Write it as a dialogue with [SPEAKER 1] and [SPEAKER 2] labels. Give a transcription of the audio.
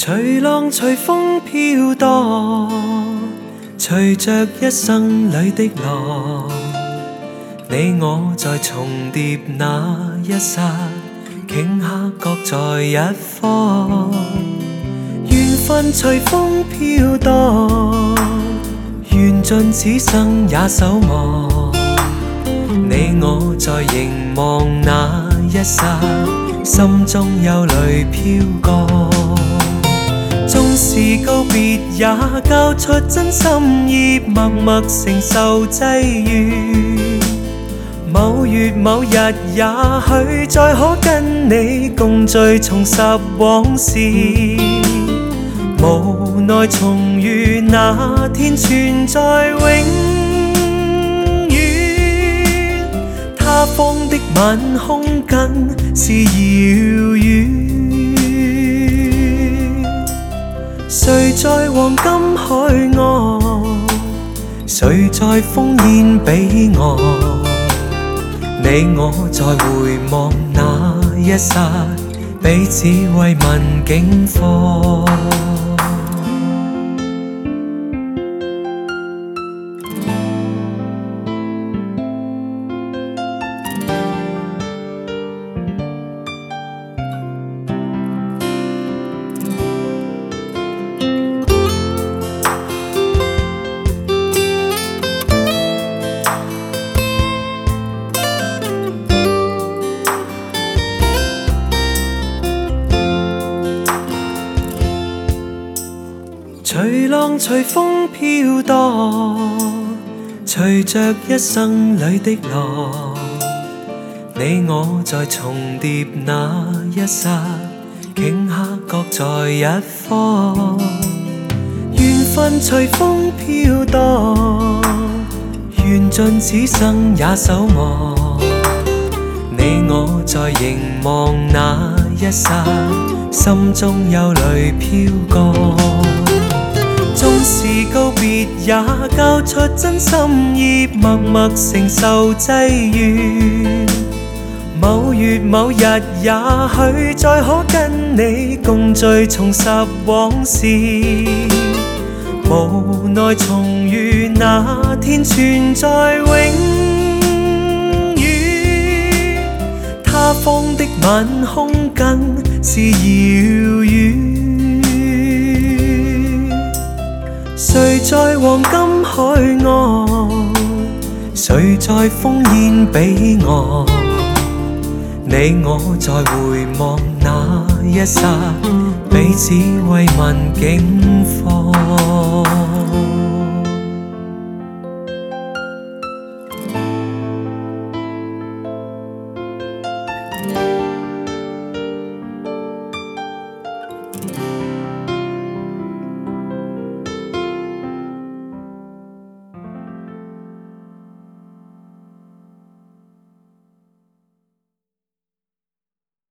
[SPEAKER 1] 隨浪隨風飄蕩，隨着一生裏的浪，你我在重疊那一剎，頃刻各在一方。緣分隨風飄蕩，緣盡此生也守望。你我在凝望那一剎，心中有淚飄過。縱是告別也交出真心意，默默承受際遇。某月某日也許再可跟你共聚重拾往事，無奈重遇那天存在永遠。他方的晚空更是遙遠，誰在黃金海岸，誰在烽煙彼岸？你我在回望那一剎，彼此慰問境況。隨浪隨風飄蕩，隨着一生裏的浪，你我在重疊那一剎，頃刻各在一方。緣分隨風飄蕩，緣盡此生也守望。你我在凝望那一剎，心中有淚飄過。縱是告別也交出真心意，默默承受際遇。某月某日也許再可跟你共聚重拾往事，無奈重遇那天存在永遠。他方的晚空更是遙遠，誰在黃金海岸，誰在烽煙彼岸？你我在回望那一剎，彼此慰問境況。